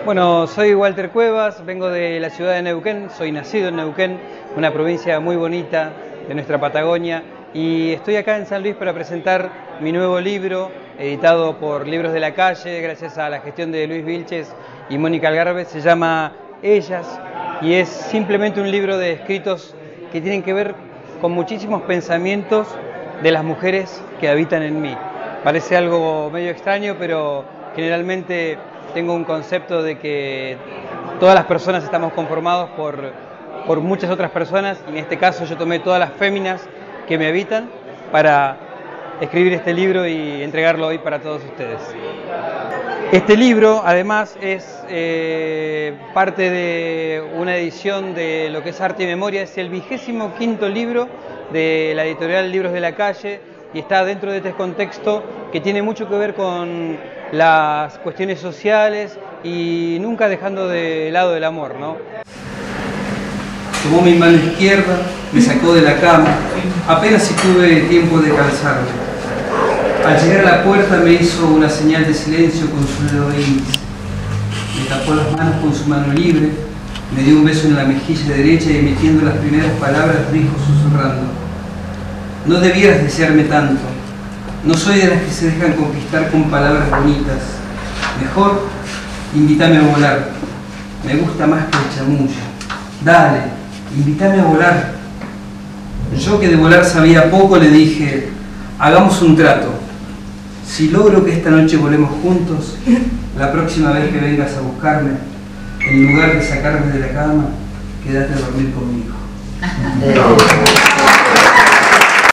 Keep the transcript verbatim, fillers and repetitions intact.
Bueno, soy Walter Cuevas, vengo de la ciudad de Neuquén, soy nacido en Neuquén, una provincia muy bonita de nuestra Patagonia, y estoy acá en San Luis para presentar mi nuevo libro, editado por Libros de la Calle, gracias a la gestión de Luis Vilches y Mónica Algarve. Se llama Ellas, y es simplemente un libro de escritos que tienen que ver con muchísimos pensamientos de las mujeres que habitan en mí. Parece algo medio extraño, pero generalmente tengo un concepto de que todas las personas estamos conformados por, por muchas otras personas, y en este caso yo tomé todas las féminas que me habitan para escribir este libro y entregarlo hoy para todos ustedes. Este libro además es eh, parte de una edición de lo que es Arte y Memoria, es el vigésimo quinto libro de la editorial Libros de la Calle, y está dentro de este contexto que tiene mucho que ver con las cuestiones sociales y nunca dejando de lado el amor, ¿no? Tomó mi mano izquierda, me sacó de la cama, apenas si tuve tiempo de calzarme. Al llegar a la puerta me hizo una señal de silencio con su dedo índice. Me tapó las manos con su mano libre, me dio un beso en la mejilla derecha y emitiendo las primeras palabras dijo susurrando: no debieras desearme tanto. No soy de las que se dejan conquistar con palabras bonitas. Mejor, invítame a volar. Me gusta más que el chamullo. Dale, invítame a volar. Yo, que de volar sabía poco, le dije: hagamos un trato. Si logro que esta noche volemos juntos, la próxima vez que vengas a buscarme, en lugar de sacarme de la cama, quédate a dormir conmigo.